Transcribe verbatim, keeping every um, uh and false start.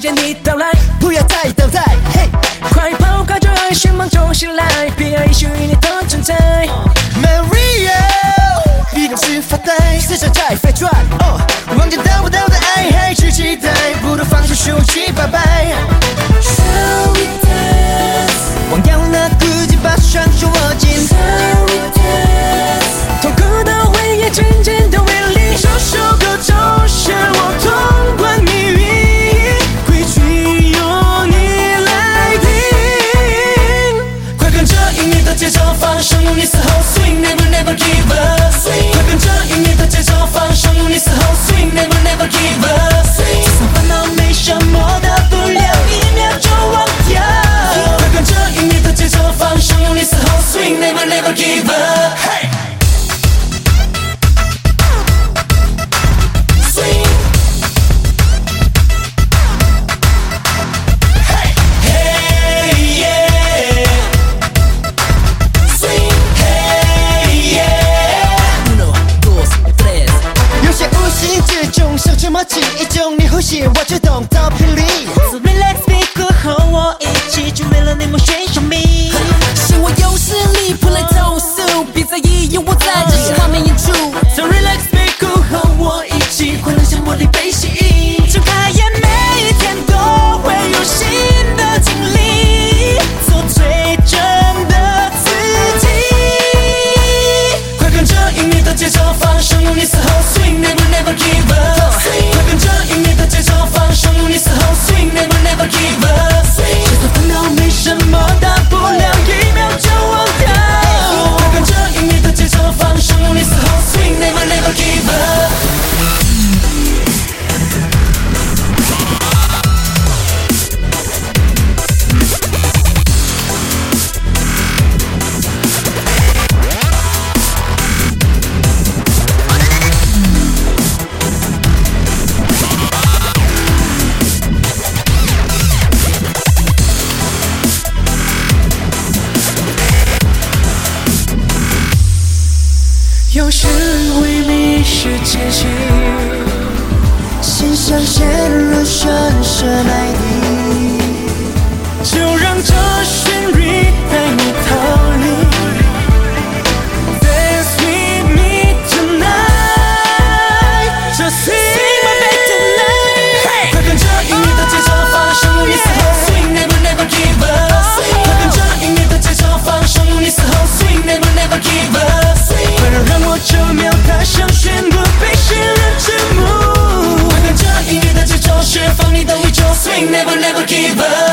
间你到来，不要再等待，嘿，快跑，快就爱寻梦中醒来，别爱属于你的存在。 Maria， 你总是发呆，时针在飞转，哦，望见得不到的爱还去期待，不如放手休息，拜拜。 Sorry dance， 忘掉那孤寂，把双手握紧。 Sorry dance， 痛苦的回忆渐渐的为离，这首歌就是我通关密语，规矩由你来定。快跟着音乐的节奏放手，用你嘶吼 swing never never give up。快跟着音乐的节奏放手，用你嘶吼 swing never never give up。就算烦恼没什么大不了，一秒就忘掉。快跟着音乐的节奏放手，用你嘶吼 swing never never give up。 一种你呼吸，我就懂到频率。 So relax， 别哭，和我一起，准备了内幕选手迷。是我有实力，不来投诉，别在意有我在，这是画面演出。So relax， 别哭，和我一起，快乐像茉莉被吸引。睁开眼，每一天都会有新的经历，做最真的自己。快跟着音乐的节奏放手，用你嘶吼 swing never never give up。快跟着音乐的节奏放手，用你嘶吼 swing never never give up。就算烦恼没什么大不了，一秒就忘掉。快跟着音乐的节奏放手，用你嘶吼 swing never never give up。有时为迷失节气， 心像陷入深深爱底， 就让这旋律带你逃离。Dance with me tonight， Just see my back tonight。快跟着音乐的节奏放手，用你嘶吼 swing never never give up。快跟着音乐的节奏放手，用你嘶吼 swing never never give up。快让让我这秒踏上宣布被世人瞩目。快跟着音乐的节奏，释放你的宇宙 swing never never give up。